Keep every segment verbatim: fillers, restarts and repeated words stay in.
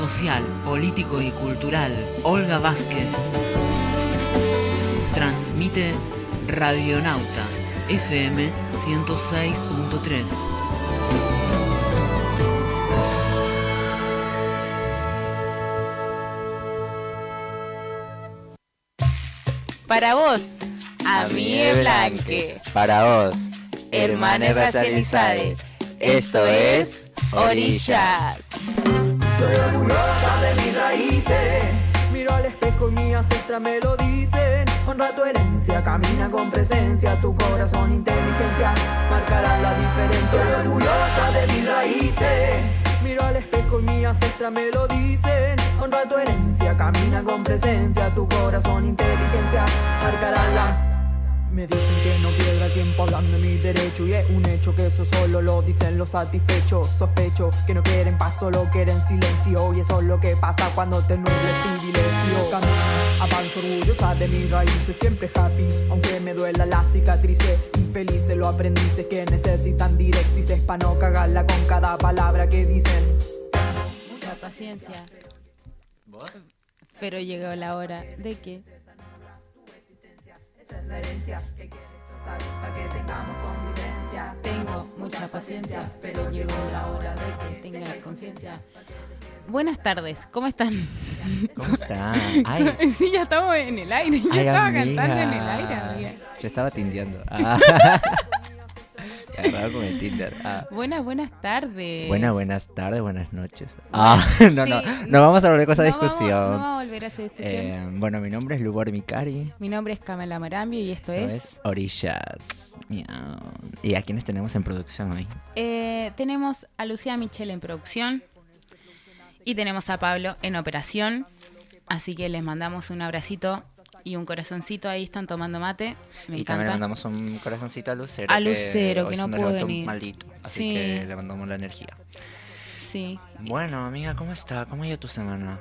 social, político y cultural, Olga Vázquez. Transmite Radionauta, F M ciento seis punto tres. Para vos, amigue Blanque. Para vos, hermanes racializades. Esto es Orillas. Estoy orgullosa de mis raíces. Miro al espejo y mi ancestra me lo dicen. Honra tu herencia, camina con presencia. Tu corazón, inteligencia marcarán la diferencia. Estoy orgullosa de mis raíces. Miro al espejo y mi ancestra me lo dicen. Honra tu herencia, camina con presencia. Tu corazón, inteligencia marcarán la... Me dicen que no pierda tiempo hablando de mi derecho. Y es un hecho que eso solo lo dicen los satisfechos. Sospecho que no quieren paz, solo quieren silencio. Y eso es lo que pasa cuando te nuble el privilegio. Camino, avanzo orgullosa de mis raíces, siempre happy, aunque me duela la cicatrices. Infelices los aprendices que necesitan directrices pa' no cagarla con cada palabra que dicen. Mucha paciencia. ¿Vos? Pero llegó la hora de que... Esa es la herencia que quieres trazar para que tengamos convivencia. Tengo mucha paciencia, pero llegó la hora de que tengas conciencia. Buenas tardes, ¿cómo están? ¿Cómo están? Ay, Sí, ya estamos en el aire. Yo ay, estaba amiga. cantando en el aire, amiga. Yo estaba tindeando. Ah. Agarrado con el Tinder. Ah. Buenas, buenas tardes. Buenas, buenas tardes, buenas noches. Ah, no, no, Sí, no vamos a volver con esa no discusión. Vamos, no vamos a volver a esa discusión. Eh, bueno, mi nombre es Lubor Mikari. Mi nombre es Camila Marambio y esto Esto es... es Orillas. Miau. ¿Y a quiénes tenemos en producción hoy? Eh, tenemos a Lucía Michel en producción y tenemos a Pablo en operación. Así que les mandamos un abracito y un corazoncito. Ahí están tomando mate. Me y encanta. también le mandamos un corazoncito a Lucero. A Lucero, que hoy no se nos pudo levantó venir. Maldito, así Sí. que le mandamos la energía. Sí. Bueno, amiga, ¿cómo está? ¿Cómo ha ido tu semana?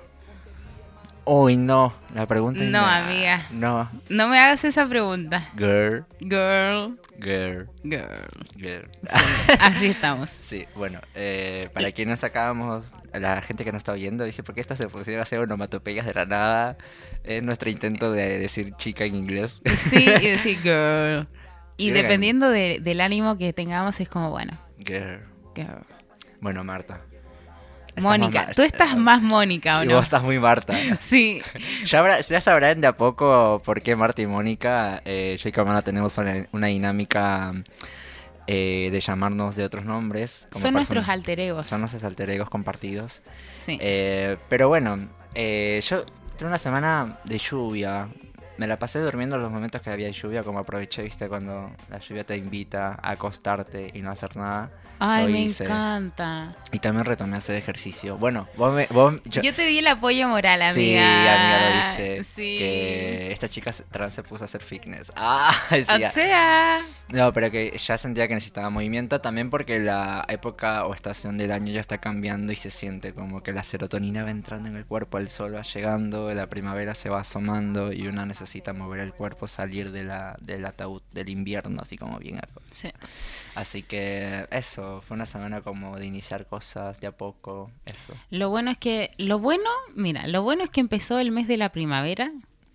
Uy, no, la pregunta es No, amiga. No, No me hagas esa pregunta. girl, Girl, girl, girl. girl. Así estamos. Sí, bueno, eh, para quienes sacábamos, la gente que nos está oyendo dice, ¿por qué estas se pusieron a hacer onomatopeyas de la nada? Es nuestro intento de decir chica en inglés. Sí, y decir girl. Y Girl. dependiendo de- del ánimo que tengamos, es como, bueno, Girl. girl. Bueno, Marta. Estás Mónica, más- tú estás más Mónica, ¿o Y no? vos estás muy Marta. Sí. Ya, habrá- ya sabrán de a poco por qué Marta y Mónica, eh, yo y Camila tenemos una, una dinámica eh, de llamarnos de otros nombres. como Son nuestros personas- alter egos. Son nuestros alter egos compartidos. Sí. Eh, pero bueno, eh, yo tuve una semana de lluvia. Me la pasé durmiendo en los momentos que había lluvia, como aproveché, viste, cuando la lluvia te invita a acostarte y no hacer nada. Ay, Lo me hice. encanta. Y también retomé a hacer ejercicio. Bueno, vos me... Vos, yo- Yo... te di el apoyo moral, amiga. Sí, amiga, lo viste. Sí. Que esta chica se- trans se puso a hacer fitness. Ah, decía. O sea, No, pero que ya sentía que necesitaba movimiento también porque la época o estación del año ya está cambiando y se siente como que la serotonina va entrando en el cuerpo, el sol va llegando, la primavera se va asomando y una necesita mover el cuerpo, salir de la, del ataúd del invierno, así como bien algo. sí. Así que eso, fue una semana como de iniciar cosas de a poco, eso. Lo bueno es que, lo bueno, mira, lo bueno es que empezó el mes de la primavera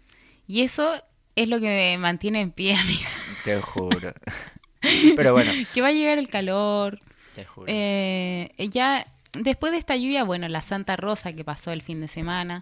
y eso es lo que me mantiene en pie, amiga. Te juro. Pero bueno, Que va a llegar el calor. te juro. Eh, ya después de esta lluvia, bueno, la Santa Rosa que pasó el fin de semana.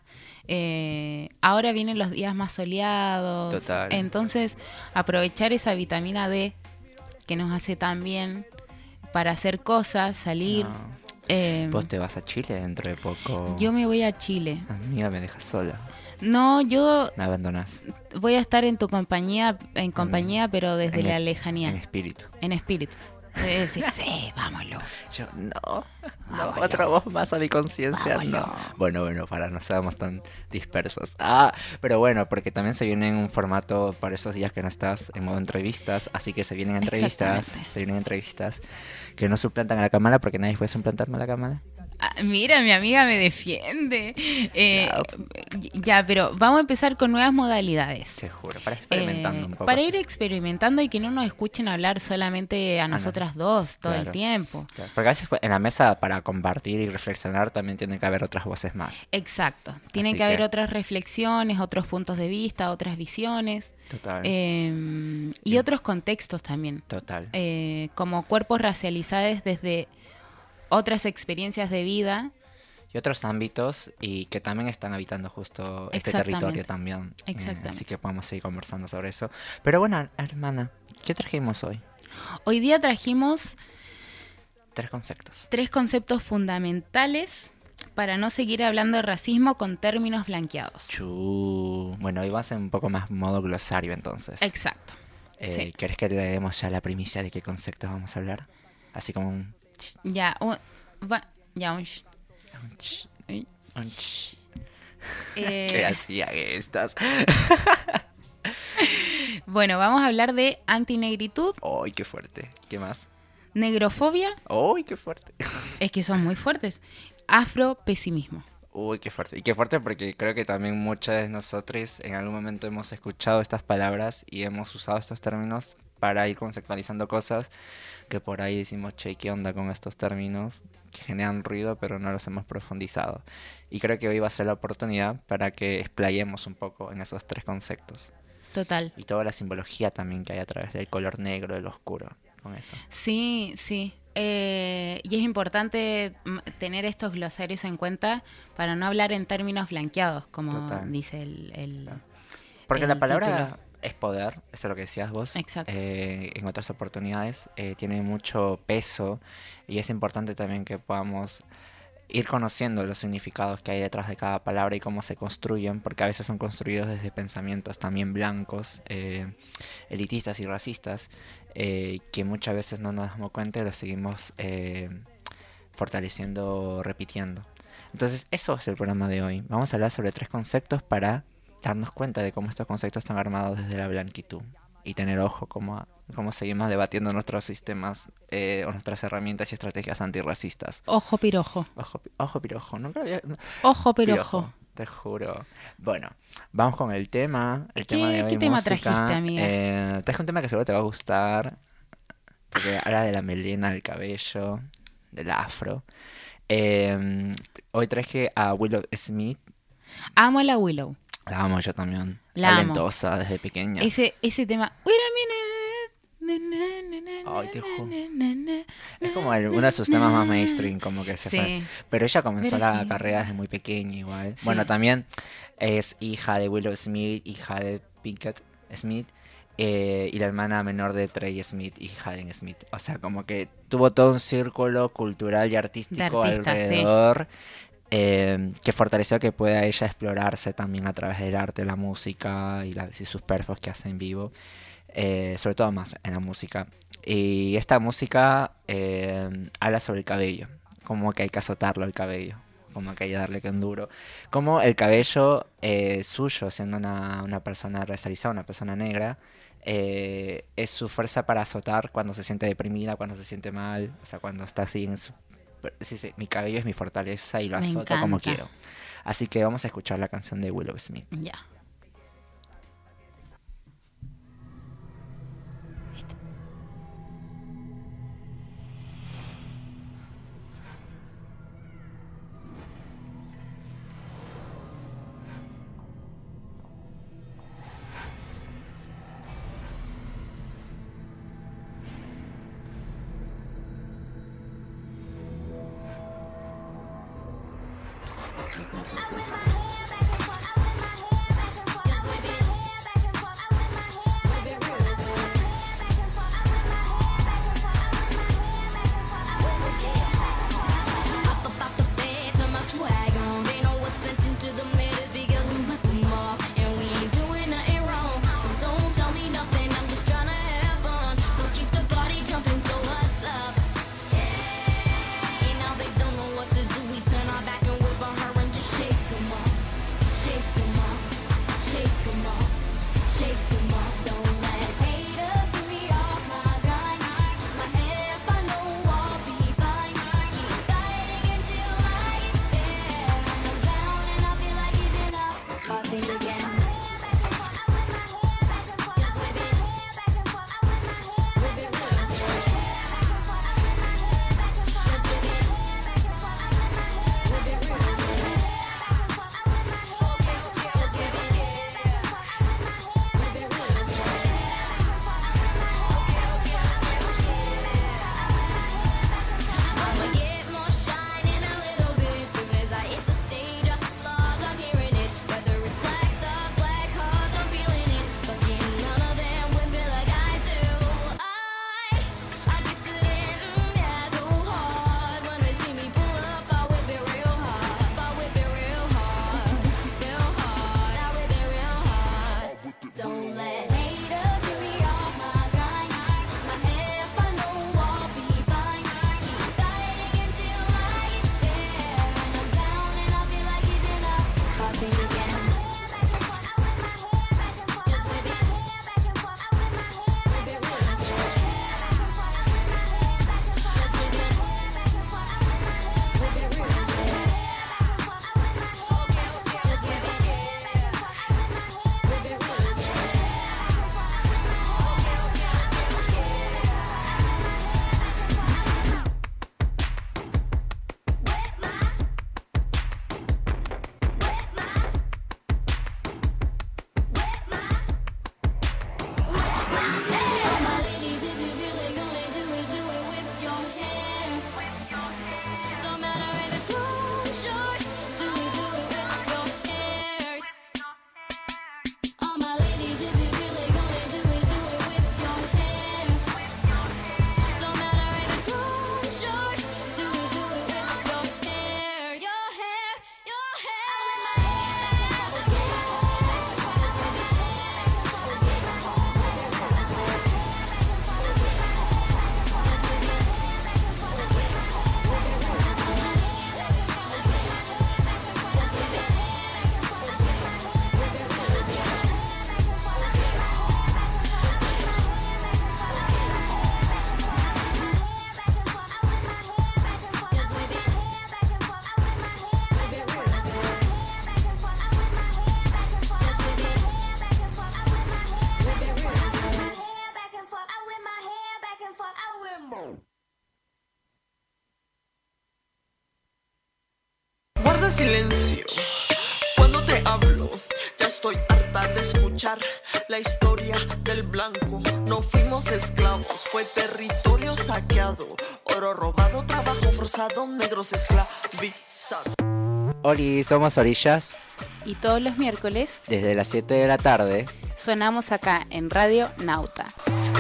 Eh, ahora vienen los días más soleados. Total. Entonces, aprovechar esa vitamina D que nos hace tan bien para hacer cosas, salir. No. Eh, Vos te vas a Chile dentro de poco. yo me voy a Chile. Amiga, me dejas sola. No, yo Me abandonás. voy a estar en tu compañía, en compañía, pero desde En la es- lejanía, En espíritu. en espíritu. Es decir, sí, vámonos. Yo, no. No, Vámonos. otra voz más a mi conciencia, no. Vámonos. Bueno, bueno, para no seamos tan dispersos. Ah, pero bueno, porque también se viene en un formato para esos días que no estás en modo entrevistas, así que se vienen entrevistas, Exactamente. se vienen entrevistas que no suplantan a la cámara porque nadie puede suplantarme a la cámara. Ah, mira, mi amiga me defiende. Eh, Claro. Ya, pero vamos a empezar con nuevas modalidades. Te juro, para experimentando Eh, un poco. Para ir experimentando y que no nos escuchen hablar solamente a nosotras dos todo el Claro. tiempo. Claro, porque a veces en la mesa para compartir y reflexionar también tiene que haber otras voces más. Exacto. Tienen Así que haber que- otras reflexiones, otros puntos de vista, otras visiones Total. eh, y Bien. otros contextos también. Total. Eh, como cuerpos racializados desde otras experiencias de vida. Y otros ámbitos y que también están habitando justo este Exactamente. territorio también. Eh, Exactamente. así que podemos seguir conversando sobre eso. Pero bueno, hermana, ¿qué trajimos hoy? Hoy día trajimos Tres conceptos. tres conceptos fundamentales para no seguir hablando de racismo con términos blanqueados. Chu. Bueno, hoy va a ser un poco más modo glosario entonces. Exacto. Eh, sí. ¿Querés que le demos ya la primicia de qué conceptos vamos a hablar? Así como un... ch- Ya, un, va- ya un sh- un ch- uy. un ch- Eh, ¿Qué hacía estas? Bueno, vamos a hablar de antinegritud, ¡Ay, qué fuerte! ¿Qué más? negrofobia, ¡Ay, qué fuerte! es que son muy fuertes, afropesimismo. Uy, qué fuerte. Y qué fuerte porque creo que también muchas de nosotros en algún momento hemos escuchado estas palabras y hemos usado estos términos para ir conceptualizando cosas que por ahí decimos, che, ¿qué onda con estos términos? Que generan ruido, pero no los hemos profundizado. Y creo que hoy va a ser la oportunidad para que explayemos un poco en esos tres conceptos. Total. Y toda la simbología también que hay a través del color negro, del oscuro, con eso. Sí, sí. Eh, y es importante mm, tener estos glosarios en cuenta para no hablar en términos blanqueados, como Total. dice el... el- Porque el la palabra título. es poder, eso es lo que decías vos. Exacto. eh, en otras oportunidades eh, tiene mucho peso y es importante también que podamos ir conociendo los significados que hay detrás de cada palabra y cómo se construyen, porque a veces son construidos desde pensamientos también blancos, eh, elitistas y racistas, eh, que muchas veces no nos damos cuenta y los seguimos eh, fortaleciendo, repitiendo. Entonces, eso es el programa de hoy. Vamos a hablar sobre tres conceptos para darnos cuenta de cómo estos conceptos están armados desde la blanquitud y tener ojo cómo, cómo seguimos debatiendo nuestros sistemas eh, o nuestras herramientas y estrategias antirracistas. Ojo pirojo. Ojo, pi- ojo pirojo, nunca había... no, Ojo pirojo. pirojo, te juro. Bueno, vamos con el tema. El ¿Qué- tema de hoy, qué tema música. trajiste, amiga? Eh, traje un tema que seguro te va a gustar, porque habla de la melena, del cabello, del afro. Eh, hoy traje a Willow Smith. Amo a la Willow. La amo yo también. La amo. Talentosa desde pequeña. Ese, ese tema... Wait a minute. Na, na, na, na, Ay, te na, juro. na, na, Es como el- uno de sus temas más mainstream, como que se Sí. fue. Pero ella comenzó Pero la sí. carrera desde muy pequeña igual. Sí. Bueno, también es hija de Willow Smith, hija de Pinkett Smith, eh, y la hermana menor de Trey Smith y Hayden Smith. O sea, como que tuvo todo un círculo cultural y artístico De artistas, sí. alrededor. eh, que fortaleció que pueda ella explorarse también a través del arte, la música y, la- y sus perfos que hace en vivo. Eh, sobre todo más en la música. Y esta música eh, habla sobre el cabello, como que hay que azotarlo el cabello, como que hay que darle que duro. Como el cabello eh, suyo, siendo una, una persona racializada, una persona negra, eh, es su fuerza para azotar cuando se siente deprimida, cuando se siente mal, o sea, cuando está así en su... Sí, sí, mi cabello es mi fortaleza y lo Me azoto como encanta. quiero. Así que vamos a escuchar la canción de Willow Smith. Ya. Now they don't know what to do. We turn our back and whip on her and just shake 'em off. Guarda silencio cuando te hablo. Ya estoy harta de escuchar la historia del blanco. No fuimos esclavos, fue territorio saqueado. Oro robado, trabajo forzado, negros esclavizados. Oli, somos Orillas. Y todos los miércoles Desde las siete de la tarde. sonamos acá en Radio Nauta.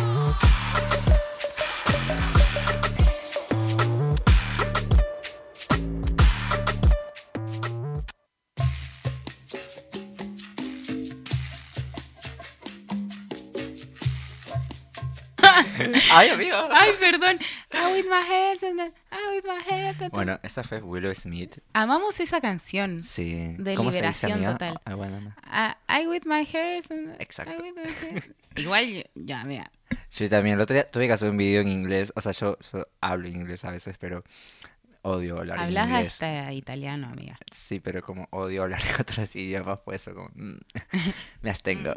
Ay, amigo. Ay, perdón. I with my head and then- I with my head and- Bueno, esa fue Willow Smith. Amamos esa canción. Sí. De ¿Cómo se dice, liberación amiga? total. Ay, bueno, no. Ah, I with my hair and- Exacto. I with my hair. Igual, yo- ya, mira. Yo también, el otro día tuve que hacer un video en inglés. O sea, yo, yo hablo inglés a veces, pero odio hablar en Hablas inglés. hasta italiano, amiga. Sí, pero como odio hablar en otros idiomas, pues eso como... mm, me abstengo.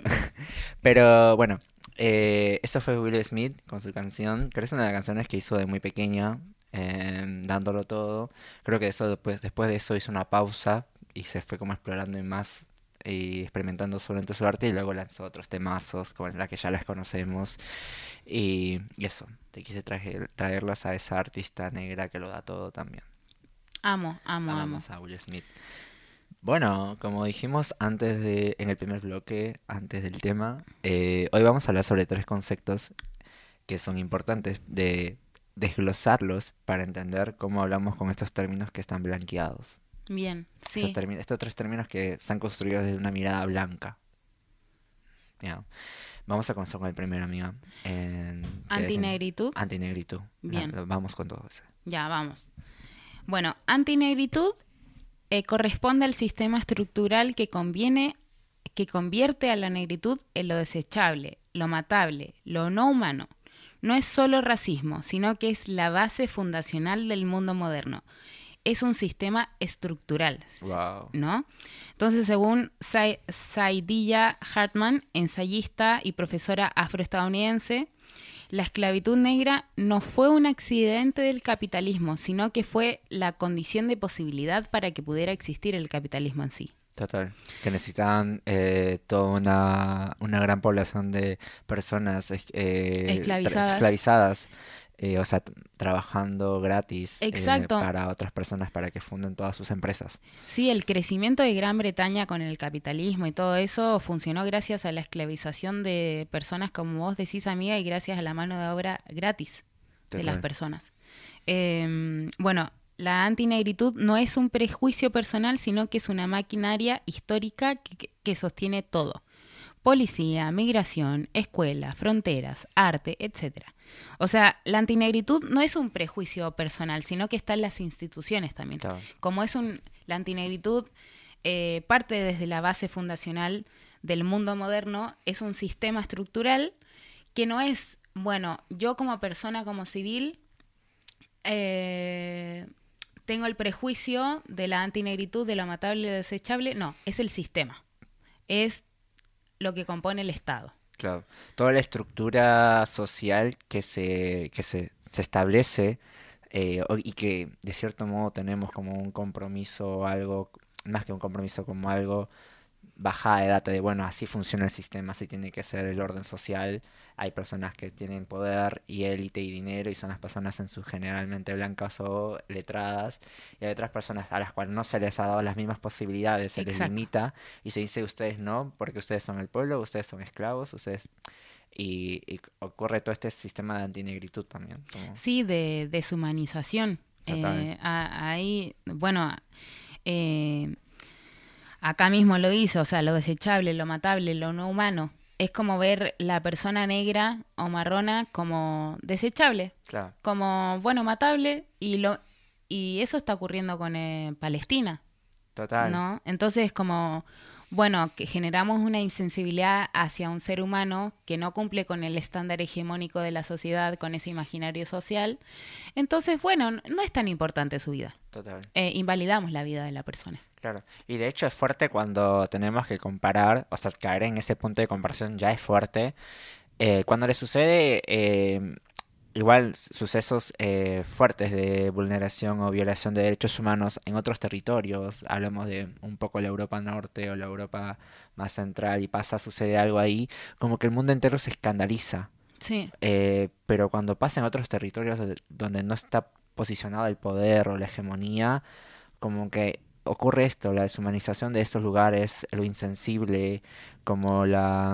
Pero bueno, eh, eso fue Will Smith con su canción. Creo que es una de las canciones que hizo de muy pequeña, eh, dándolo todo. Creo que eso después, después de eso hizo una pausa y se fue como explorando y más y experimentando solamente su arte y luego lanzó otros temazos como la que ya las conocemos. Y, y eso, te quise traje- traerlas a esa artista negra que lo da todo también. Amo, amo, amo. Amamos a Will Smith. Bueno, como dijimos antes de, en el primer bloque, antes del tema, eh, hoy vamos a hablar sobre tres conceptos que son importantes de desglosarlos para entender cómo hablamos con estos términos que están blanqueados. Bien, sí. Estos, termi- estos tres términos que se han construido desde una mirada blanca. Bien. Vamos a comenzar con el primero, amiga. En, que es en- Antinegritud. Antinegritud. Bien. Ya, vamos con todo eso. Ya, vamos. Bueno, antinegritud eh, corresponde al sistema estructural que conviene, que convierte a la negritud en lo desechable, lo matable, lo no humano. No es solo racismo, sino que es la base fundacional del mundo moderno. Es un sistema estructural, Wow. ¿no? Entonces, según Sa- Saidiya Hartman, ensayista y profesora afroestadounidense, la esclavitud negra no fue un accidente del capitalismo, sino que fue la condición de posibilidad para que pudiera existir el capitalismo en sí. Total, que necesitaban eh, toda una, una gran población de personas es- eh, tra- Esclavizadas. esclavizadas, eh, o sea, t- trabajando gratis eh, Exacto. para otras personas para que funden todas sus empresas. Sí, el crecimiento de Gran Bretaña con el capitalismo y todo eso funcionó gracias a la esclavización de personas, como vos decís, amiga, y gracias a la mano de obra gratis de las Total. personas. Eh, bueno, la antinegritud no es un prejuicio personal, sino que es una maquinaria histórica que, que- que sostiene todo. Policía, migración, escuela, fronteras, arte, etcétera. O sea, la antinegritud no es un prejuicio personal, sino que está en las instituciones también. Claro. Como es un, la antinegritud eh, parte desde la base fundacional del mundo moderno, es un sistema estructural que no es, bueno, yo como persona, como civil, eh, tengo el prejuicio de la antinegritud, de lo matable y lo desechable. No, es el sistema. Es lo que compone el Estado. Claro, toda la estructura social que se, que se, se establece eh, o- y que de cierto modo tenemos como un compromiso o algo, más que un compromiso, como algo bajada de data de, bueno, así funciona el sistema, así tiene que ser el orden social. Hay personas que tienen poder y élite y dinero y son las personas en su generalmente blancas o letradas, y hay otras personas a las cuales no se les ha dado las mismas posibilidades, se les Exacto. limita y se dice ustedes no, porque ustedes son el pueblo, ustedes son esclavos, ustedes... Y, y ocurre todo este sistema de antinegritud también. como- Sí, de deshumanización. Total. Eh, a- ahí, bueno, eh, acá mismo lo dice, o sea, lo desechable, lo matable, lo no humano. Es como ver la persona negra o marrona como desechable, Claro, como, bueno, matable, y lo y eso está ocurriendo con eh, Palestina, total. ¿no? Entonces, como, bueno, que generamos una insensibilidad hacia un ser humano que no cumple con el estándar hegemónico de la sociedad, con ese imaginario social. Entonces, bueno, no es tan importante su vida. Total. Eh, invalidamos la vida de la persona. Claro, y de hecho es fuerte cuando tenemos que comparar, o sea, caer en ese punto de comparación ya es fuerte. Eh, cuando le sucede, eh, igual sucesos eh, fuertes de vulneración o violación de derechos humanos en otros territorios, hablamos de un poco la Europa Norte o la Europa más central y pasa a suceder algo ahí, como que el mundo entero se escandaliza. Sí, Eh, pero cuando pasa en otros territorios donde, donde no está posicionado el poder o la hegemonía, como que ocurre esto, la deshumanización de estos lugares, lo insensible, como la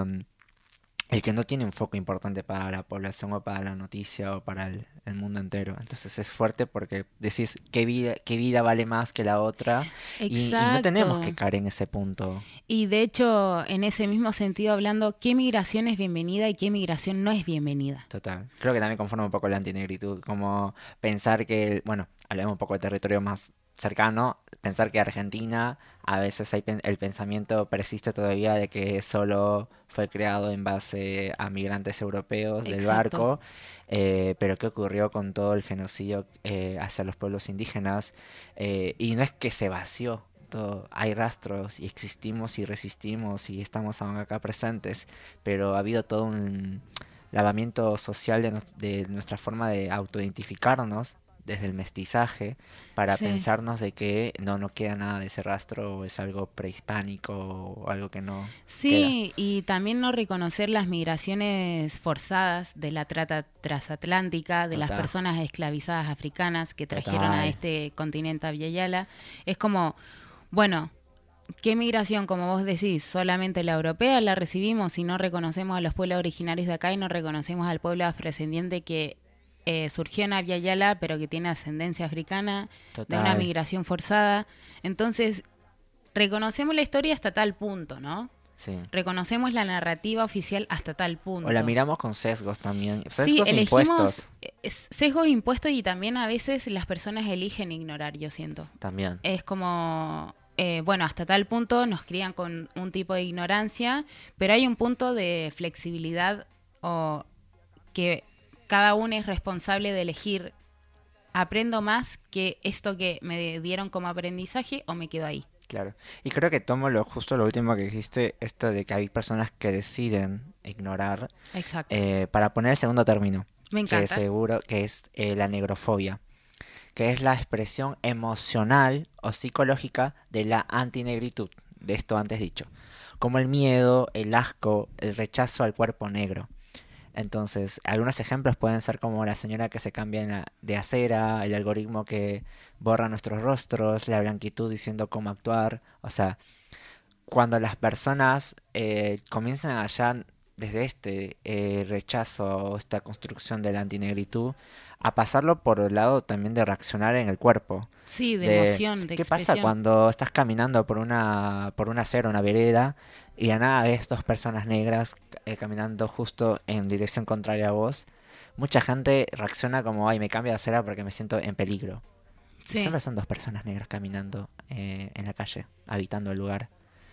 el que no tiene un foco importante para la población o para la noticia o para el, el mundo entero. Entonces es fuerte porque decís qué vida, qué vida vale más que la otra y, y no tenemos que exacto. caer en ese punto. Y de hecho, en ese mismo sentido, hablando, ¿qué migración es bienvenida y qué migración no es bienvenida? Total. Creo que también conforma un poco la antinegritud, como pensar que, bueno, hablemos un poco de territorio más cercano, pensar que Argentina, a veces hay pen- el pensamiento persiste todavía de que solo fue creado en base a migrantes europeos del Exacto. barco, eh, pero qué ocurrió con todo el genocidio eh, hacia los pueblos indígenas, eh, y no es que se vació. Todo, hay rastros y existimos y resistimos y estamos aún acá presentes, pero ha habido todo un lavamiento social de, nos- de nuestra forma de autoidentificarnos desde el mestizaje para Sí. pensarnos de que no, no queda nada de ese rastro o es algo prehispánico o algo que no queda. Sí, y también no reconocer las migraciones forzadas de la trata transatlántica, de las Total, personas esclavizadas africanas que trajeron a total, este continente a Via Yala. Es como, bueno, ¿qué migración, como vos decís, solamente la europea la recibimos y no reconocemos a los pueblos originarios de acá y no reconocemos al pueblo afrodescendiente que eh, surgió en Abya Yala, pero que tiene ascendencia africana, de una total, migración forzada? Entonces, reconocemos la historia hasta tal punto, ¿no? sí. Reconocemos la narrativa oficial hasta tal O la punto. miramos con sesgos también, Sí, sesgos e elegimos impuestos eh, sesgos impuestos y también a veces las personas eligen ignorar, yo siento. también. Es como, eh, bueno, hasta tal punto nos crían con un tipo de ignorancia, pero hay un punto de flexibilidad o que cada uno es responsable de elegir, aprendo más que esto que me dieron como aprendizaje o me quedo ahí. Claro. Y creo que tomo lo justo lo último que dijiste, esto de que hay personas que deciden ignorar, Exacto. eh, para poner el segundo término, Me que encanta. seguro que es eh, la negrofobia, que es la expresión emocional o psicológica de la antinegritud, de esto antes dicho, como el miedo, el asco, el rechazo al cuerpo negro. Entonces, algunos ejemplos pueden ser como la señora que se cambia en la- de acera, el algoritmo que borra nuestros rostros, la blanquitud diciendo cómo actuar. O sea, cuando las personas eh, comienzan allá desde este eh, rechazo o esta construcción de la antinegritud, a pasarlo por el lado también de reaccionar en el cuerpo. Sí, de De emoción, de qué pasa expresión. cuando estás caminando por una, por una acera, una vereda, y de la nada ves dos personas negras eh, caminando justo en dirección contraria a vos. Mucha gente reacciona como, ay, me cambio de acera porque me siento en peligro. Y Sí. solo son dos personas negras caminando eh, en la calle, habitando el lugar.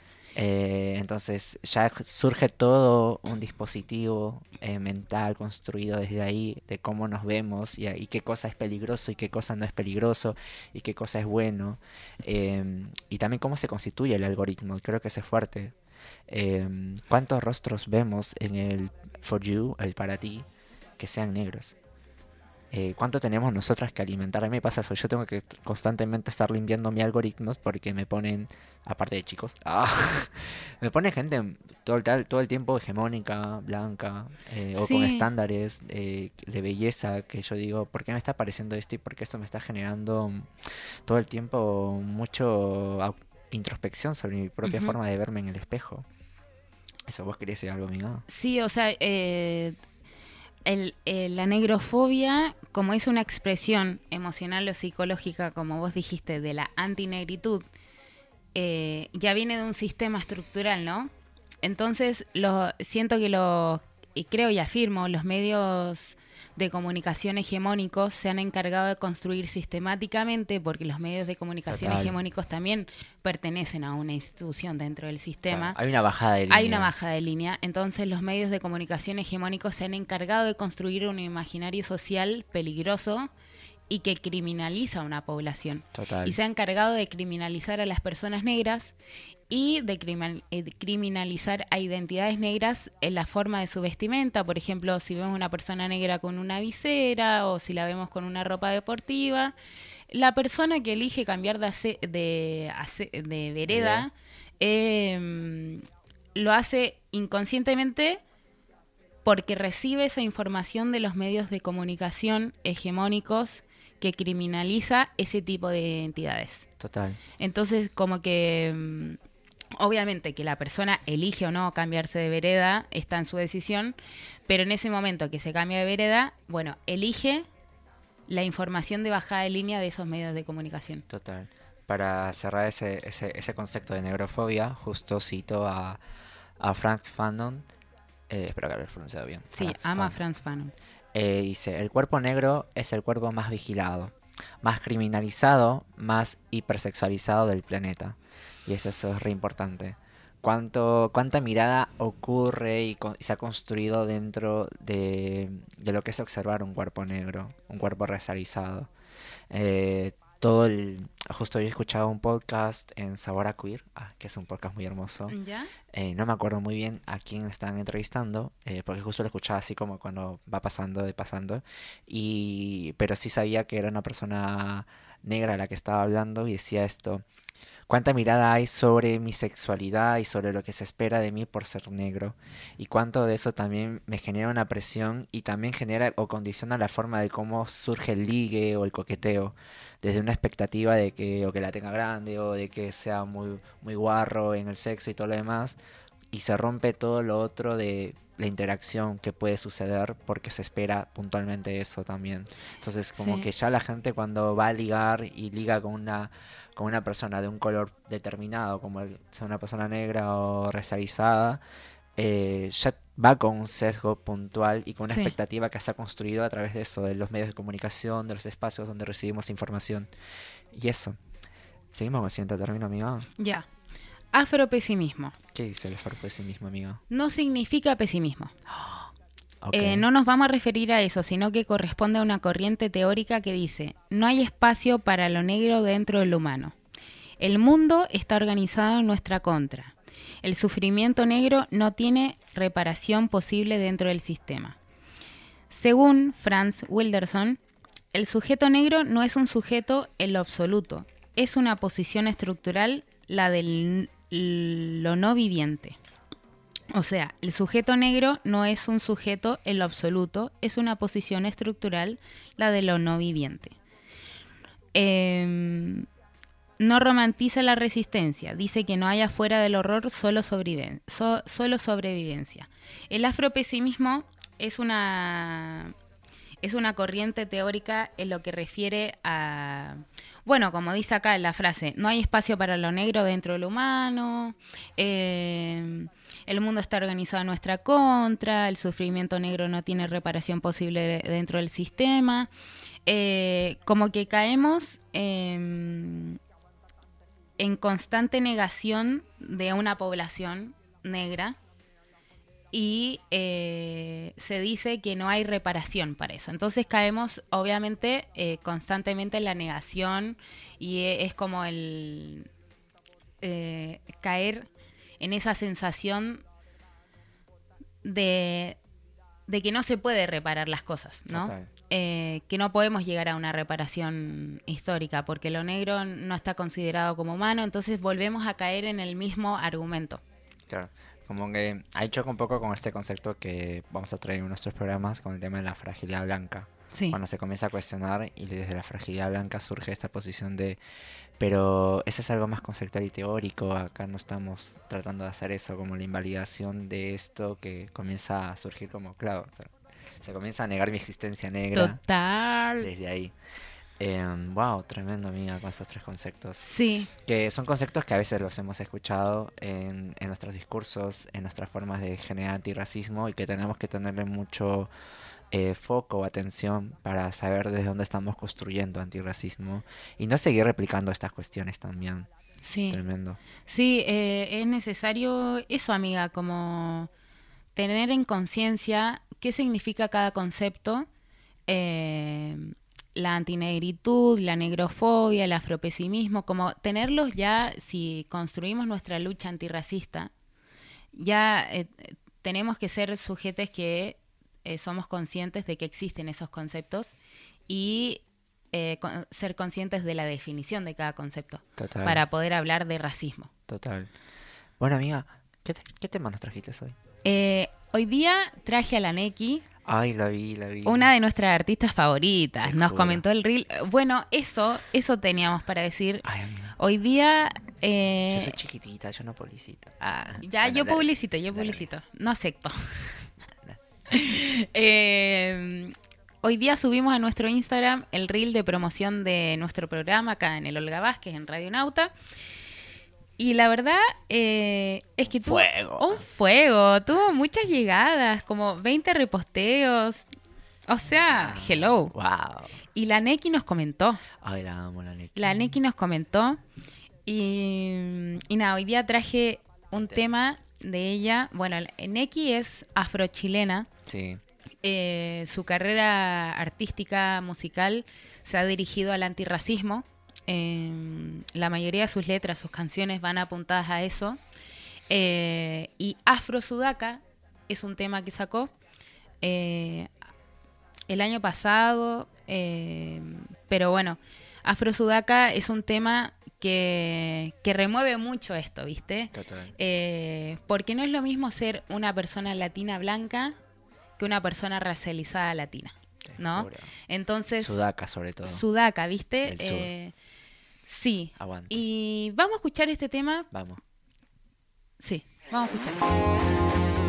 Eh, entonces ya surge todo un dispositivo eh, mental construido desde ahí de cómo nos vemos y, y qué cosa es peligroso y qué cosa no es peligroso y qué cosa es bueno, eh, y también cómo se constituye el algoritmo. Creo que eso es fuerte. Eh, ¿Cuántos rostros vemos en el for you, el para ti, que sean negros? Eh, ¿cuánto tenemos nosotras que alimentar? A mí me pasa eso, yo tengo que t- constantemente estar limpiando mi algoritmos porque me ponen, aparte de chicos, ah, me pone gente todo el, tal- todo el tiempo hegemónica, blanca, eh, o con Sí. estándares eh, de belleza que yo digo, ¿por qué me está apareciendo esto y por qué esto me está generando mm, todo el tiempo mucho au- introspección sobre mi propia Ujú. forma de verme en el espejo? Eso, ¿vos querías decir algo, amiga? Sí, o sea, eh, el, eh, la negrofobia, como es una expresión emocional o psicológica, como vos dijiste, de la antinegritud, eh, ya viene de un sistema estructural, ¿no? Entonces, lo, siento que lo, y creo y afirmo, los medios de comunicación hegemónicos se han encargado de construir sistemáticamente, porque los medios de comunicación Total. hegemónicos también pertenecen a una institución dentro del sistema. Claro, hay una bajada de línea. Hay una baja de línea, entonces los medios de comunicación hegemónicos se han encargado de construir un imaginario social peligroso y que criminaliza a una población. Total. Y se ha encargado de criminalizar a las personas negras y de criminal, eh, criminalizar a identidades negras en la forma de su vestimenta. Por ejemplo, si vemos una persona negra con una visera o si la vemos con una ropa deportiva, la persona que elige cambiar de, ace, de, ace, de vereda eh, lo hace inconscientemente porque recibe esa información de los medios de comunicación hegemónicos que criminaliza ese tipo de entidades. Total. Entonces, como que obviamente que la persona elige o no cambiarse de vereda, está en su decisión, pero en ese momento que se cambia de vereda, bueno, elige la información de bajada de línea de esos medios de comunicación. Total. Para cerrar ese, ese, ese concepto de negrofobia, justo cito a, a Frank Fanon, eh, espero que lo haya pronunciado bien. Sí, Franz ama a Fanon. Franz Fanon. Eh, dice, el cuerpo negro es el cuerpo más vigilado, más criminalizado, más hipersexualizado del planeta. Y eso, eso es re importante. Cuánto, cuánta mirada ocurre y, con, y se ha construido dentro de, de lo que es observar un cuerpo negro, un cuerpo racializado. Eh, todo el, justo hoy he escuchado un podcast en Sabor a Queer, ah, que es un podcast muy hermoso. ¿Ya? Eh, no me acuerdo muy bien a quién están entrevistando, eh, porque justo lo escuchaba así como cuando va pasando de pasando, y pero sí sabía que era una persona negra la que estaba hablando y decía esto: cuánta mirada hay sobre mi sexualidad y sobre lo que se espera de mí por ser negro, y cuánto de eso también me genera una presión y también genera o condiciona la forma de cómo surge el ligue o el coqueteo, desde una expectativa de que o que la tenga grande o de que sea muy, muy guarro en el sexo y todo lo demás, y se rompe todo lo otro de la interacción que puede suceder porque se espera puntualmente eso también. Entonces como Sí. que ya la gente cuando va a ligar y liga con una con una persona de un color determinado, como el, sea una persona negra o racializada, eh, ya va con un sesgo puntual y con una Sí. expectativa que se ha construido a través de eso, de los medios de comunicación, de los espacios donde recibimos información. Y eso. Seguimos con el siguiente término, amiga. Ya. Afropesimismo. ¿Qué dice el afropesimismo, amiga? No significa pesimismo. Ok. Eh, no nos vamos a referir a eso, sino que corresponde a una corriente teórica que dice: no hay espacio para lo negro dentro de lo humano. El mundo está organizado en nuestra contra. El sufrimiento negro no tiene reparación posible dentro del sistema. Según Franz Wilderson, el sujeto negro no es un sujeto en lo absoluto, es una posición estructural, la de lo no viviente. O sea, el sujeto negro no es un sujeto en lo absoluto, es una posición estructural, la de lo no viviente. Eh, no romantiza la resistencia, dice que no hay afuera del horror, solo, sobreviven, so, solo sobrevivencia. El afropesimismo es una, es una corriente teórica en lo que refiere a... Bueno, como dice acá en la frase, no hay espacio para lo negro dentro de lo humano, eh, el mundo está organizado en nuestra contra, el sufrimiento negro no tiene reparación posible de, dentro del sistema. Eh, como que caemos eh, en constante negación de una población negra y eh, se dice que no hay reparación para eso. Entonces caemos, obviamente, eh, constantemente en la negación y es como el eh, caer en esa sensación de, de que no se puede reparar las cosas, ¿no? Total. Eh, que no podemos llegar a una reparación histórica porque lo negro no está considerado como humano, entonces volvemos a caer en el mismo argumento. Claro. Como que ha hecho un poco con este concepto que vamos a traer en nuestros programas con el tema de la fragilidad blanca. Sí. Cuando se comienza a cuestionar y desde la fragilidad blanca surge esta posición de... Pero eso es algo más conceptual y teórico. Acá no estamos tratando de hacer eso, como la invalidación de esto que comienza a surgir como, claro, se comienza a negar mi existencia negra. Total. Desde ahí. Eh, wow, tremendo, amiga, con esos tres conceptos. Sí. Que son conceptos que a veces los hemos escuchado en, en nuestros discursos, en nuestras formas de generar antirracismo y que tenemos que tenerle mucho eh, foco o atención para saber desde dónde estamos construyendo antirracismo y no seguir replicando estas cuestiones también. Sí. Tremendo. Sí, eh, es necesario eso, amiga, como tener en conciencia qué significa cada concepto eh, la antinegritud, la negrofobia, el afropesimismo, como tenerlos ya, si construimos nuestra lucha antirracista, ya eh, tenemos que ser sujetos que eh, somos conscientes de que existen esos conceptos y eh, con, ser conscientes de la definición de cada concepto. Total. Para poder hablar de racismo. Total. Bueno, amiga, ¿qué, te, qué tema nos trajiste hoy? Eh, hoy día traje a la Neki, Ay, la vi, la vi. una de nuestras artistas favoritas. Te Nos juro. comentó el reel. Bueno, eso, eso teníamos para decir. Ay, amiga. Hoy día... eh, Yo soy chiquitita, yo no publicito. Ah, ya, bueno, yo dale. publicito, yo Dale, publicito. No acepto. eh, hoy día subimos a nuestro Instagram el reel de promoción de nuestro programa acá en el Olga Vázquez, en Radio Nauta. Y la verdad eh, es que tuvo Fuego. un fuego, tuvo muchas llegadas, como veinte reposteos. O sea, hello. Wow. Y la Neki nos comentó. Ay, la amo, la Neki. La Neki nos comentó. Y, y nada, hoy día traje un tema de ella. Bueno, la- Neki es afrochilena. Sí. Eh, su carrera artística, musical, se ha dirigido al antirracismo. Eh, la mayoría de sus letras, sus canciones van apuntadas a eso. Eh, y Afro Sudaka es un tema que sacó eh, el año pasado. eh, pero bueno, Afro Sudaka es un tema que, que remueve mucho esto, ¿viste? Total. Eh, porque no es lo mismo ser una persona latina blanca que una persona racializada latina, Te ¿no? juro. Entonces, Sudaca, sobre todo. Sudaca, ¿viste? Del sur. Eh, sí. Aguante. Y vamos a escuchar este tema. Vamos. Sí, vamos a escuchar.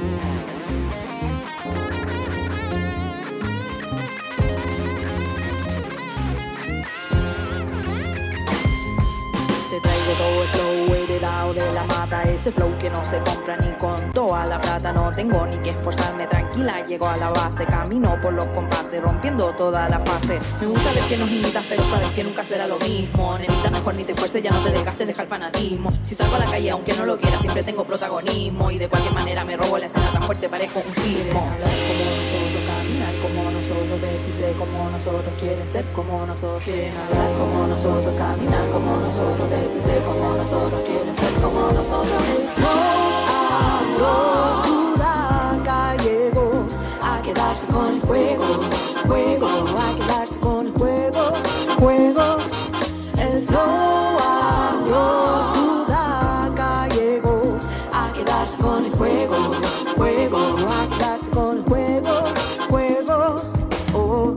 Te traigo todo el flow heredado de la mata, ese flow que no se compra ni con toda la plata. No tengo ni que esforzarme, tranquila, llego a la base, camino por los compases, rompiendo toda la fase. Me gusta ver que nos imitas, pero sabes que nunca será lo mismo. Nenita, mejor ni te esfuerces, ya no te desgastes, deja el fanatismo. Si salgo a la calle, aunque no lo quiera, siempre tengo protagonismo. Y de cualquier manera me robo la escena tan fuerte, parezco un sismo. Hablar como nosotros, caminar como nosotros, vestirse como nosotros, quieren ser como nosotros, quieren hablar como nosotros, caminar como nosotros, vestirse como nosotros, quieren ser como nosotros. El flow afro Sudaca llegó a quedarse con el juego, juego, a quedarse con el juego, juego. El flow afro Sudaca llegó a quedarse con el juego, juego, a quedarse con el juego, juego. Oh.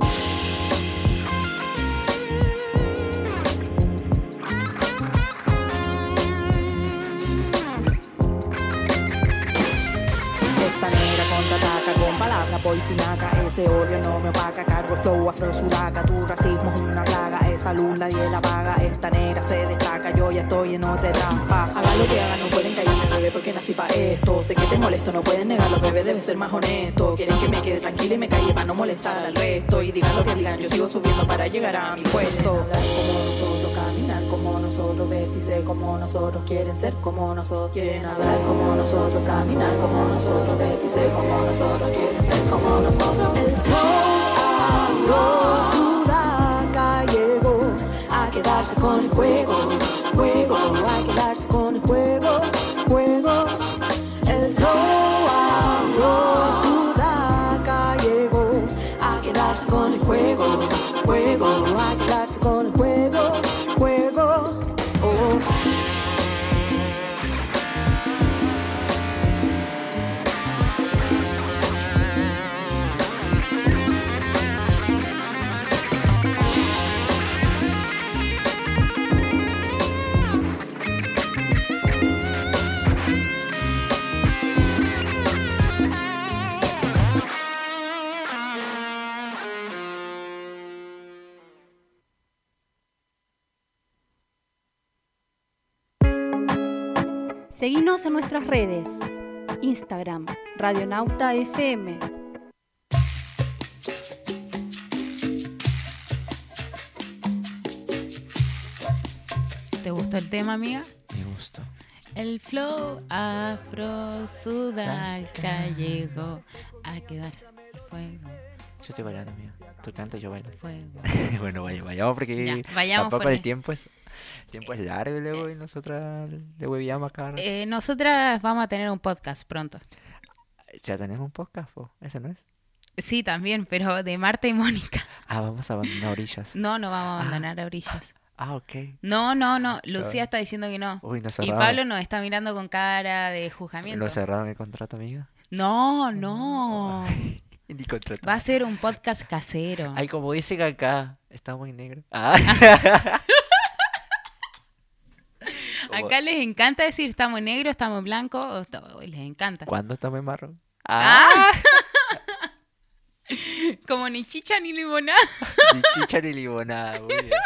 Esta negra contraataca con palabras poisinaca. Ese odio no me opaca, cargo el flow afro Sudaca. Tu racismo es una plaga, esa luz nadie la paga. Esta negra se destaca, yo ya estoy en otra etapa. Hagan lo que hagan, no pueden callarme, bebé, porque nací pa' esto. Sé que te molesto, no pueden negarlo, bebé, debe ser más honesto. Quieren que me quede tranquila y me calle para no molestar al resto. Y digan lo que digan, yo sigo subiendo para llegar a mi puesto. Hablar como nosotros, caminar como nosotros, vestirse como nosotros, quieren ser como nosotros, quieren hablar como nosotros, caminar como nosotros, vestirse como nosotros, quieren ser como nosotros. El flow afro Sudaca llegó a quedarse con el juego, juego, a quedarse con el juego, juego. El flow afro Sudaca llegó a quedarse con el juego, juego, a quedarse con el juego, juego. Oh. Seguinos en nuestras redes. Instagram, Radionauta F M. ¿Te gustó el tema, amiga? Me gustó. El flow afro Sudaca llegó a quedarse con el fuego. Yo estoy bailando, amiga. tú cantas, yo bailo. Fuego. Bueno, vaya, vayamos porque Ya, vayamos tampoco por el ahí. tiempo es, el tiempo es largo y luego y nosotras le huevíamos acá. Eh, nosotras vamos a tener un podcast pronto. Ya tenemos un podcast, po. ¿Ese no es? Sí, también, pero de Marta y Mónica. Ah, vamos a abandonar orillas. No, no vamos a abandonar a orillas. Ah, ok. No, no, no. Lucía está diciendo que no. Uy, nos Y cerraron. Pablo nos está mirando con cara de juzgamiento. ¿Nos cerraron el contrato, amiga? No, no. Ni contrato. Va a ser un podcast casero. Ay, como dicen acá, está muy negro. Ah. Como, Acá les encanta decir estamos negros, estamos blancos, o está- o les encanta. ¿cuándo está muy marrón? Ah. Como ni chicha ni limonada. Ni chicha ni limonada, muy bien.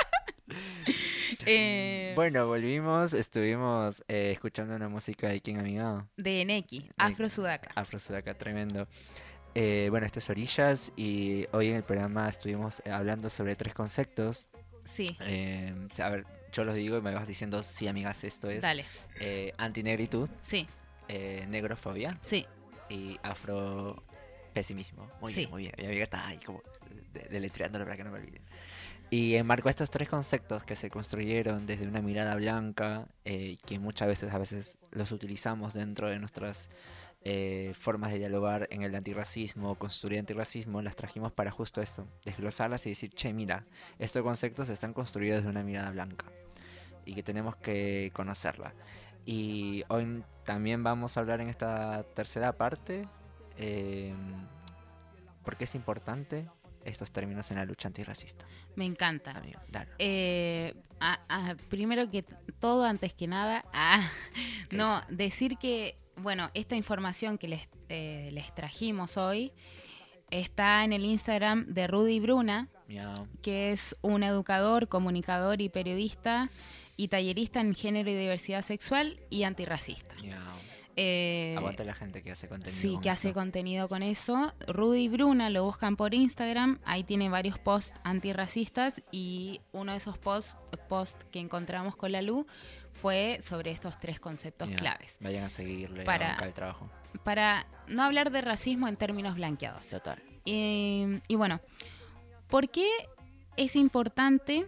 Eh, Bueno, volvimos, estuvimos eh, escuchando una música de quién, amiga. de Neki, Afro Sudaca. Afro Sudaca, tremendo. Eh, bueno, esto es Orillas y hoy en el programa estuvimos eh, hablando sobre tres conceptos. Sí, Eh, o sea, a ver, yo los digo y me vas diciendo, sí, amigas, esto es dale. eh, antinegritud, Sí, eh, negrofobia sí. y afropesimismo. Muy Sí. bien, muy bien. Mi amiga está ahí como de- deletreándolo para que no me olvide. Y enmarco estos tres conceptos que se construyeron desde una mirada blanca, eh, que muchas veces a veces los utilizamos dentro de nuestras eh, formas de dialogar en el antirracismo, construir antirracismo, las trajimos para justo esto, desglosarlas y decir, che, mira, estos conceptos están construidos desde una mirada blanca y que tenemos que conocerla. Y hoy también vamos a hablar en esta tercera parte eh, por qué es importante estos términos en la lucha antirracista. Me encanta. Amigo, dale. Eh, a- a- primero que todo, antes que nada, ah, ¿Qué no, decir que, bueno, esta información que les, eh, les trajimos hoy está en el Instagram de Rudy Bruna, Miau. que es un educador, comunicador y periodista y tallerista en género y diversidad sexual y antirracista. Miau. Eh, Aguanta la gente que hace contenido. Sí, con que hace esto. contenido con eso. Rudy Bruna lo buscan por Instagram. Ahí tiene varios posts antirracistas y uno de esos posts post que encontramos con la Lu fue sobre estos tres conceptos Miau. claves. Vayan a seguirle Para- a bancar el trabajo. Para no hablar de racismo en términos blanqueados. Total. Eh, y bueno, ¿por qué es importante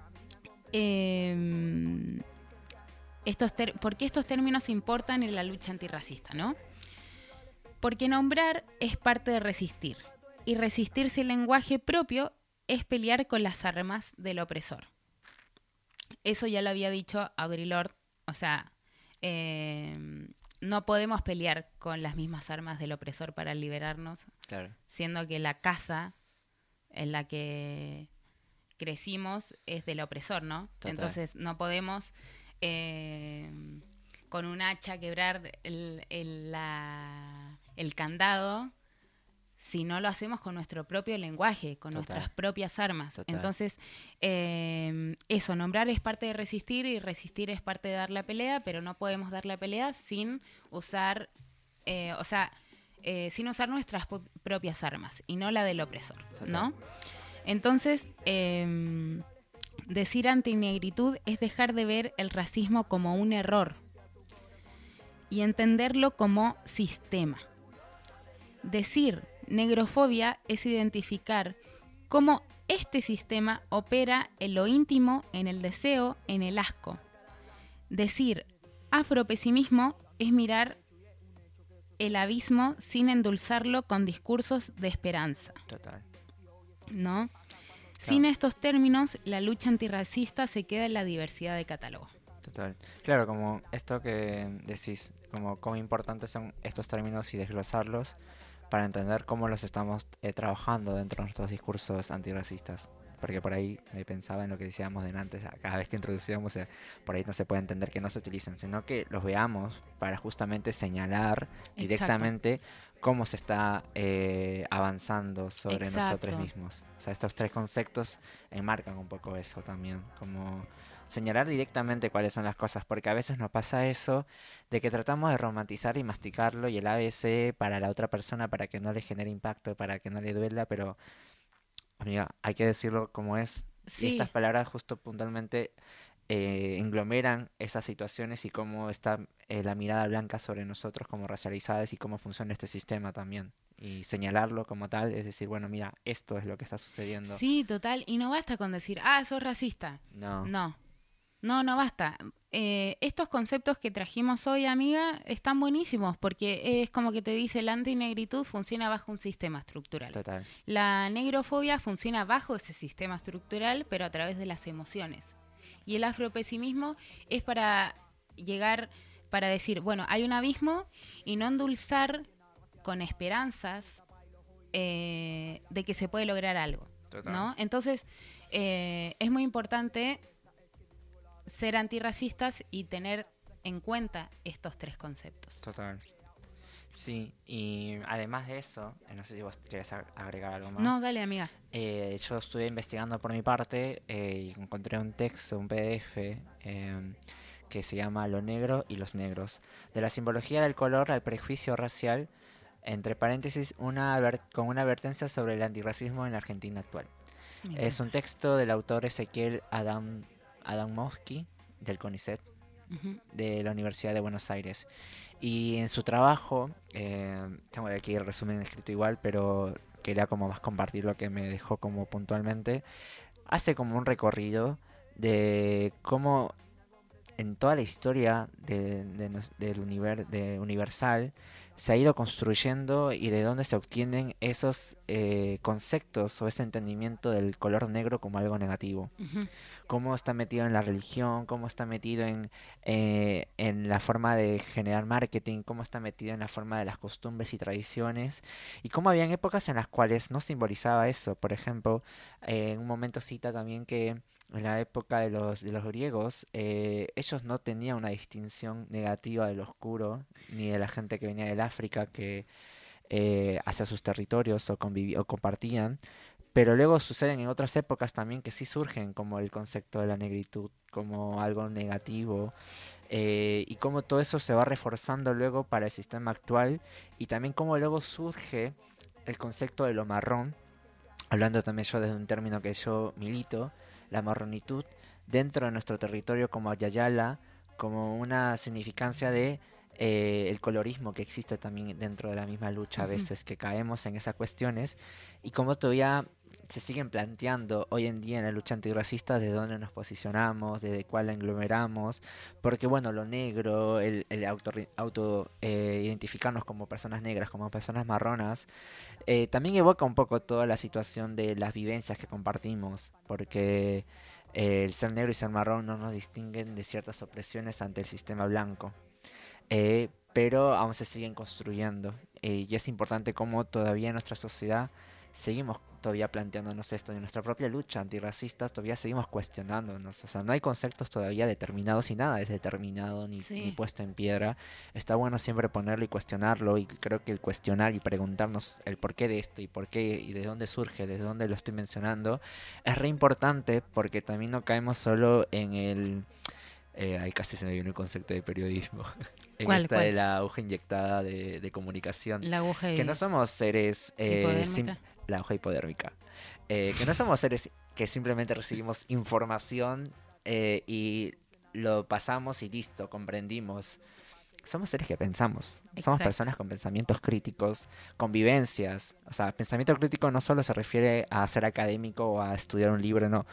eh, estos ter- por qué estos términos importan en la lucha antirracista, ¿no? Porque nombrar es parte de resistir, y resistir sin lenguaje propio es pelear con las armas del opresor. Eso ya lo había dicho Audre Lorde, o sea, eh, no podemos pelear con las mismas armas del opresor para liberarnos, Claro. siendo que la casa en la que crecimos es del opresor, ¿no? Total. Entonces no podemos eh, con un hacha quebrar el, el, la- el candado si no lo hacemos con nuestro propio lenguaje, con Total. nuestras propias armas. Total. Entonces, eh, eso, nombrar es parte de resistir y resistir es parte de dar la pelea, pero no podemos dar la pelea sin usar, eh, o sea, eh, sin usar nuestras po- propias armas y no la del opresor, Total. ¿no? Entonces, eh, decir antinegritud es dejar de ver el racismo como un error y entenderlo como sistema. Decir negrofobia es identificar cómo este sistema opera en lo íntimo, en el deseo, en el asco. Decir afropesimismo es mirar el abismo sin endulzarlo con discursos de esperanza, Total. ¿no? Sin Claro. estos términos, la lucha antirracista se queda en la diversidad de catálogo. Total. Claro, como esto que decís, como cómo importantes son estos términos y desglosarlos para entender cómo los estamos eh, trabajando dentro de nuestros discursos antirracistas. Porque por ahí me pensaba en lo que decíamos de antes, a- cada vez que introducíamos, eh, por ahí no se puede entender que no se utilicen, sino que los veamos para justamente señalar directamente cómo se está eh, avanzando sobre nosotros Exacto. mismos. O sea, estos tres conceptos enmarcan un poco eso también, como señalar directamente cuáles son las cosas, porque a veces nos pasa eso de que tratamos de romantizar y masticarlo y el A B C para la otra persona para que no le genere impacto, para que no le duela, pero amiga, hay que decirlo como es. Y Sí, estas palabras justo puntualmente eh, englomeran esas situaciones y cómo está eh, la mirada blanca sobre nosotros como racializadas y cómo funciona este sistema también. y señalarlo como tal, es decir, bueno, mira, esto es lo que está sucediendo. Sí, total, y no basta con decir, ah, sos racista. No. No, no, no basta. Eh, estos conceptos que trajimos hoy, amiga, están buenísimos porque es como que te dice la antinegritud funciona bajo un sistema estructural. Total. La negrofobia funciona bajo ese sistema estructural, pero a través de las emociones. Y el afropesimismo es para llegar, para decir, bueno, hay un abismo y no endulzar con esperanzas eh, de que se puede lograr algo. Total. ¿No? Entonces, eh, es muy importante ser antirracistas y tener en cuenta estos tres conceptos. Total. Sí, y además de eso, eh, no sé si vos querés ag- agregar algo más. No, dale, amiga. Eh, yo estuve investigando por mi parte eh, y encontré un texto, un P D F, eh, que se llama Lo negro y los negros, de la simbología del color al prejuicio racial, entre paréntesis, una adver- con una advertencia sobre el antirracismo en la Argentina actual. Me Es un texto del autor Ezequiel Adam, Adamowski, del CONICET, Ujú. de la Universidad de Buenos Aires. Y en su trabajo, eh, tengo aquí el resumen escrito igual, pero quería como más compartir lo que me dejó como puntualmente. Hace como un recorrido de cómo en toda la historia de, de nos- del univer- de Universal se ha ido construyendo y de dónde se obtienen esos eh, conceptos o ese entendimiento del color negro como algo negativo. Ujú. Cómo está metido en la religión, cómo está metido en, eh, en la forma de generar marketing, cómo está metido en la forma de las costumbres y tradiciones, y cómo habían épocas en las cuales no simbolizaba eso. Por ejemplo, eh, en un momento cita también que en la época de los, de los griegos, eh, ellos no tenían una distinción negativa del oscuro, ni de la gente que venía del África, que eh, hacia sus territorios o, convivi- o compartían. Pero luego suceden en otras épocas también que sí surgen, como el concepto de la negritud, como algo negativo, eh, y cómo todo eso se va reforzando luego para el sistema actual, y también cómo luego surge el concepto de lo marrón, hablando también yo desde un término que yo milito, la marronitud, dentro de nuestro territorio como Ayayala, como una significancia de eh, el colorismo que existe también dentro de la misma lucha a Ujú. veces, que caemos en esas cuestiones, y cómo todavía se siguen planteando hoy en día en la lucha antirracista de dónde nos posicionamos, de cuál la englomeramos, porque bueno, lo negro, el, el auto, auto eh, identificarnos como personas negras, como personas marronas, eh, también evoca un poco toda la situación de las vivencias que compartimos, porque eh, el ser negro y ser marrón no nos distinguen de ciertas opresiones ante el sistema blanco. Eh, pero aún se siguen construyendo, eh, y es importante cómo todavía en nuestra sociedad seguimos todavía planteándonos esto, en nuestra propia lucha antirracista todavía seguimos cuestionándonos, o sea, no hay conceptos todavía determinados y nada es determinado ni, Sí. ni puesto en piedra. Está bueno siempre ponerlo y cuestionarlo, y creo que el cuestionar y preguntarnos el porqué de esto y por qué y de dónde surge, desde dónde lo estoy mencionando, es re importante, porque también no caemos solo en el... Eh, ahí casi se me viene el concepto de periodismo. En ¿Cuál, esta cuál? de la aguja inyectada de, de comunicación. La aguja Que no somos seres... eh, sim- hipodérmica. la aguja hipodérmica. Eh, que no somos seres que simplemente recibimos información eh, y lo pasamos y listo, comprendimos. Somos seres que pensamos. Somos Exacto. personas con pensamientos críticos, con vivencias. O sea, pensamiento crítico no solo se refiere a ser académico o a estudiar un libro, no.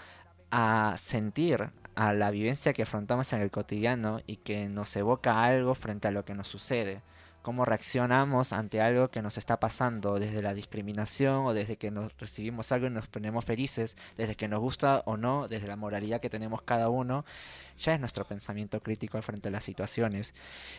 A sentir, a la vivencia que afrontamos en el cotidiano y que nos evoca algo frente a lo que nos sucede. Cómo reaccionamos ante algo que nos está pasando, desde la discriminación o desde que nos recibimos algo y nos ponemos felices, desde que nos gusta o no, desde la moralidad que tenemos cada uno, ya es nuestro pensamiento crítico frente a las situaciones.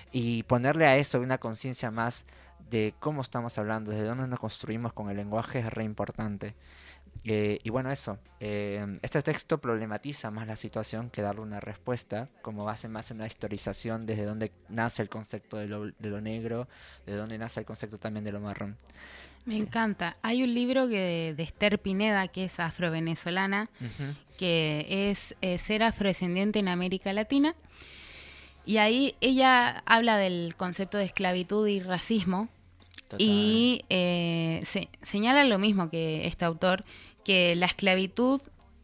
Y ponerle a eso una conciencia más de cómo estamos hablando, desde dónde nos construimos con el lenguaje es re importante. Eh, y bueno, eso, eh, este texto problematiza más la situación que darle una respuesta, como hace más una historización desde dónde nace el concepto de lo, de lo negro, de dónde nace el concepto también de lo marrón. Me Sí. encanta. Hay un libro que de Esther Pineda, que es afrovenezolana, Ujú. que es eh, Ser afrodescendiente en América Latina. Y ahí ella habla del concepto de esclavitud y racismo. Total. Y eh, se, señala lo mismo que este autor, que la esclavitud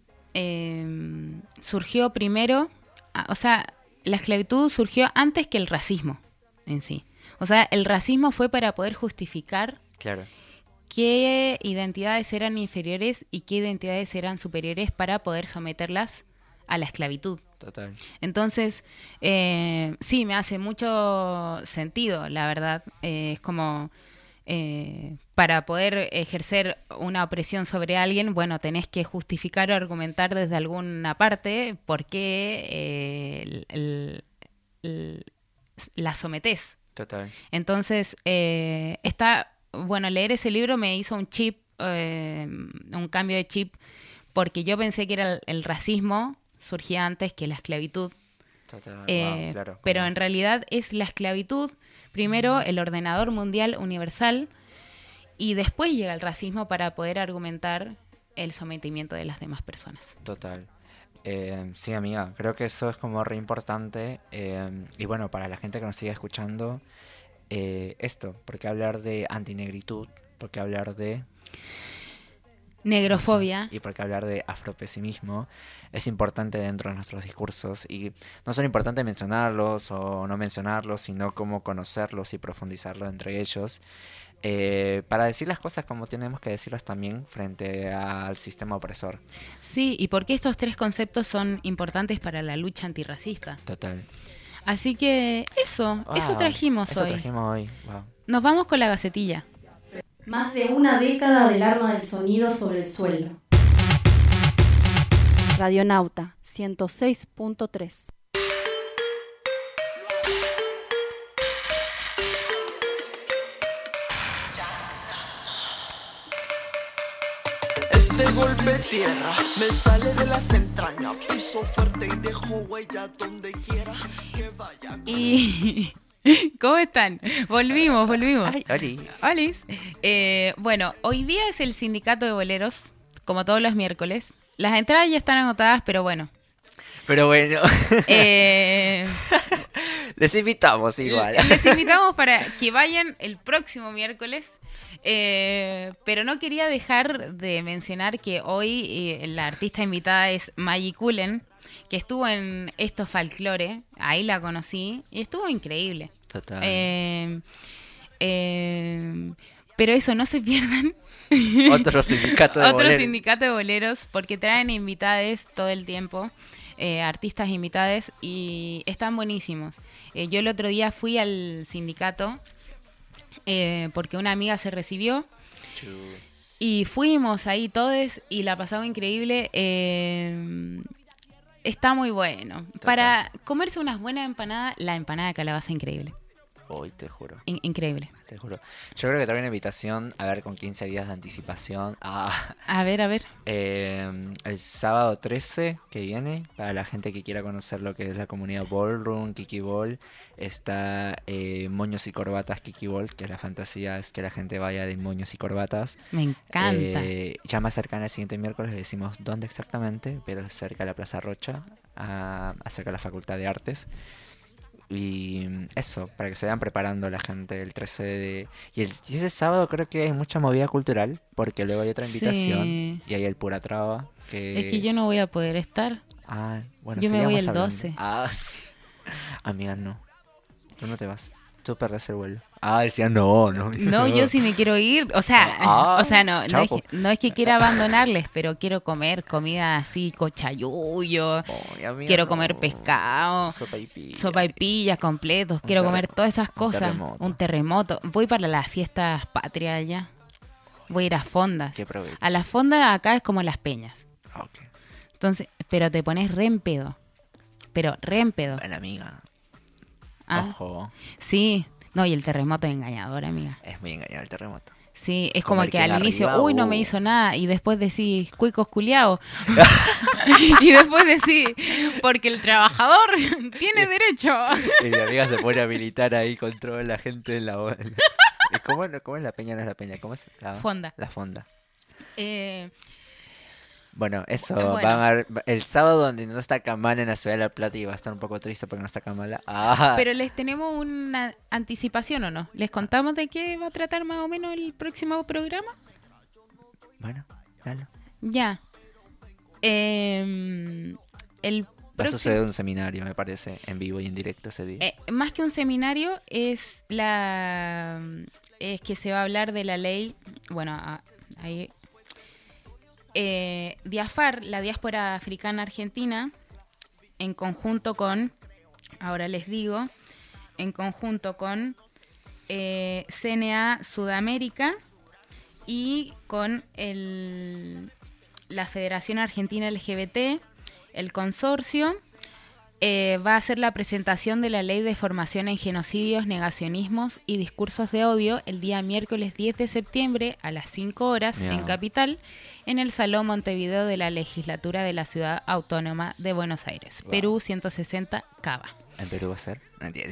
eh, surgió primero, a- o sea, la esclavitud surgió antes que el racismo en sí. O sea, el racismo fue para poder justificar Claro, qué identidades eran inferiores y qué identidades eran superiores para poder someterlas a la esclavitud. Total. Entonces, eh, sí, me hace mucho sentido, la verdad. Eh, es como, eh, para poder ejercer una opresión sobre alguien, bueno, tenés que justificar o argumentar desde alguna parte por qué eh, el, el, el, la sometés. Total. Entonces, eh, está, bueno, leer ese libro me hizo un chip, eh, un cambio de chip, porque yo pensé que era el, el racismo surgía antes que la esclavitud. Total. Eh, Wow, claro, pero como- en realidad es la esclavitud, primero el ordenador mundial universal, y después llega el racismo para poder argumentar el sometimiento de las demás personas. Total. Eh, sí, amiga, creo que eso es como re importante. eh, y bueno, para la gente que nos sigue escuchando, eh, esto, porque hablar de antinegritud, porque hablar de... Negrofobia. Y porque hablar de afropesimismo es importante dentro de nuestros discursos. Y no son importantes mencionarlos o no mencionarlos, sino como conocerlos y profundizarlos entre ellos. eh, para decir las cosas como tenemos que decirlas también frente al sistema opresor. Sí, y porque estos tres conceptos son importantes para la lucha antirracista. Total. Así que eso, eso Wow, trajimos eso hoy. trajimos hoy. Wow. Nos vamos con la gacetilla. Más de una década del arma del sonido sobre el suelo. Radionauta ciento seis punto tres. Este golpe tierra me sale de las entrañas, piso fuerte y dejo huella donde quiera que vaya. Y ¿cómo están? Volvimos, volvimos. Oli. Olis. Eh, bueno, hoy día es el sindicato de boleros, como todos los miércoles. Las entradas ya están agotadas, pero bueno. Pero bueno, Eh, les invitamos igual. Les invitamos para que vayan el próximo miércoles. Eh, pero no quería dejar de mencionar que hoy eh, la artista invitada es Maggie Cullen, que estuvo en Esto Folklore. Ahí la conocí y estuvo increíble. Total. Eh, eh, pero eso, no se pierdan. Otro sindicato de Otro boleros. sindicato de boleros, porque traen invitades todo el tiempo, eh, artistas invitades, y están buenísimos. Eh, yo el otro día fui al sindicato eh, porque una amiga se recibió Chu. y fuimos ahí todos y la pasamos increíble. Eh, está muy bueno. Para comerse unas buenas empanadas, la empanada de calabaza increíble. Hoy te juro, In- increíble. te juro. Yo creo que trae una invitación, a ver, con quince días de anticipación. Ah, A ver, a ver. eh, el sábado trece que viene, para la gente que quiera conocer lo que es la comunidad Ballroom, Kiki Ball, está eh, Moños y Corbatas Kiki Ball, que la fantasía es que la gente vaya de moños y corbatas. Me encanta. Eh, ya más cercana el siguiente miércoles les decimos dónde exactamente, pero cerca de la Plaza Rocha, a, acerca de la Facultad de Artes. Y eso, para que se vayan preparando la gente el trece de... Y, el, y ese sábado creo que hay mucha movida cultural, porque luego hay otra invitación, Sí. y hay el Pura Traba, que... Es que yo no voy a poder estar. Ah, bueno, yo me voy sigamos el hablando. doce. Ah, sí. Amiga, no. Tú no te vas. Tú perdés el vuelo. Ah, decía no, no. No, yo sí me quiero ir, o sea, Ah, o sea, no, no chao, es, que, no es que quiera abandonarles, pero quiero comer comida así, cochayuyo, Ay, amiga, quiero no. comer pescado, Sopa y pilla. sopa y pillas completos, quiero terre- comer todas esas un cosas, terremoto. un terremoto. Voy para las fiestas patrias allá, voy a ir a fondas. Qué provecho. A las fondas acá es como las peñas, Ah, ok. entonces, pero te pones re en pedo, pero re en pedo. Bueno, amiga. ¿Ah? Ojo. Sí, no, y el terremoto es engañador, amiga. Es muy engañado el terremoto. Sí, es Como como el que que al en inicio, arriba, uy, no uh. me hizo nada, y después decís, cuicos culiados. Y después decís, porque el trabajador tiene derecho. Y mi amiga se pone a militar ahí con toda la gente en la... ¿Cómo, ¿Cómo es la peña? No es la peña. ¿Cómo es? La Fonda. La fonda. Eh, Bueno, eso, Bueno. van a ver el sábado donde no está Kamala en la ciudad de La Plata y va a estar un poco triste porque no está Kamala. Ah, pero les tenemos una anticipación, ¿o no? ¿Les contamos de qué va a tratar más o menos el próximo programa? bueno, dale. Ya. Eh, el Va a Próximo- suceder un seminario, me parece, en vivo y en directo ese día. Eh, más que un seminario, es la es que se va a hablar de la ley, bueno, a- ahí, eh, Diafar, la diáspora africana argentina, en conjunto con, ahora les digo, en conjunto con eh, C N A Sudamérica y con el, la Federación Argentina L G B T, el consorcio. Eh, va a ser la presentación de la Ley de Formación en Genocidios, Negacionismos y Discursos de Odio el día miércoles diez de septiembre a las cinco horas Bien. en Capital, en el Salón Montevideo de la Legislatura de la Ciudad Autónoma de Buenos Aires, Wow. Perú ciento sesenta Cava. ¿En Perú va a ser? No entiendo.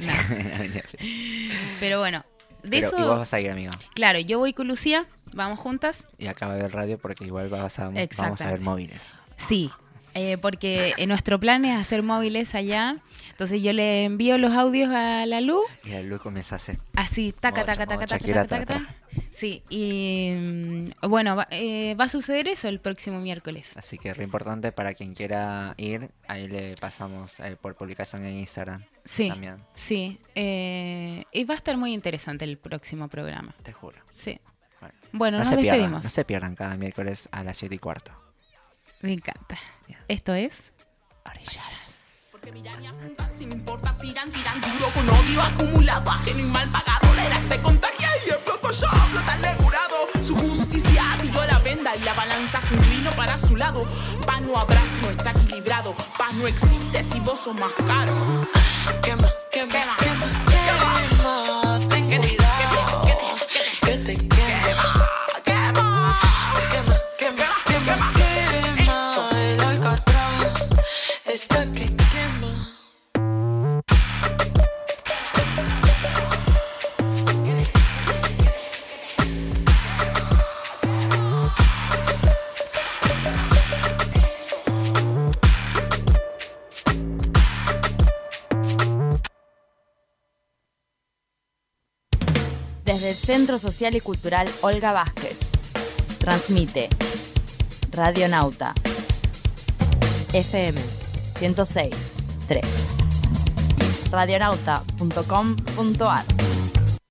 Pero bueno, de Pero, eso, y vos vas a ir, amiga. claro, yo voy con Lucía, vamos juntas. Y acá va a haber radio porque igual vas a, vamos a ver Exactamente. móviles. Sí, eh, porque eh, nuestro plan es hacer móviles allá. Entonces yo le envío los audios a la Lu, Y el Lu comienza a hacer. así, taca, Modo taca, Cha- taca, modo taca, Shakira, taca, tra, taca. Sí, y mm, bueno, va, eh, va a suceder eso el próximo miércoles. Así que re importante para quien quiera ir, ahí le pasamos eh, por publicación en Instagram. Sí, También, sí. eh, y va a estar muy interesante el próximo programa. te juro. Sí. Bueno, Bueno, no nos se pierdan, despedimos. no se pierdan cada miércoles a las siete y cuarto. Me encanta. Bien. Esto es... Orillas. Porque miran y apuntan sin importar, tiran, tiran duro con odio acumulado, ajeno y mal pagado. La era se contagia y explotó yo, explota el curado. Su justicia tiró la venda y la balanza se inclinó para su lado. Paz no habrá si no está equilibrado. Paz no existe si vos sos más caro. Quema, quema, quema, quema, quema. Ten cuidado, que te quema. Quema, quema, quema, quema, quema. El alcatraz está que quema. Desde el Centro Social y Cultural Olga Vázquez. Transmite Radio Nauta F M ciento seis punto tres radionauta punto com punto ar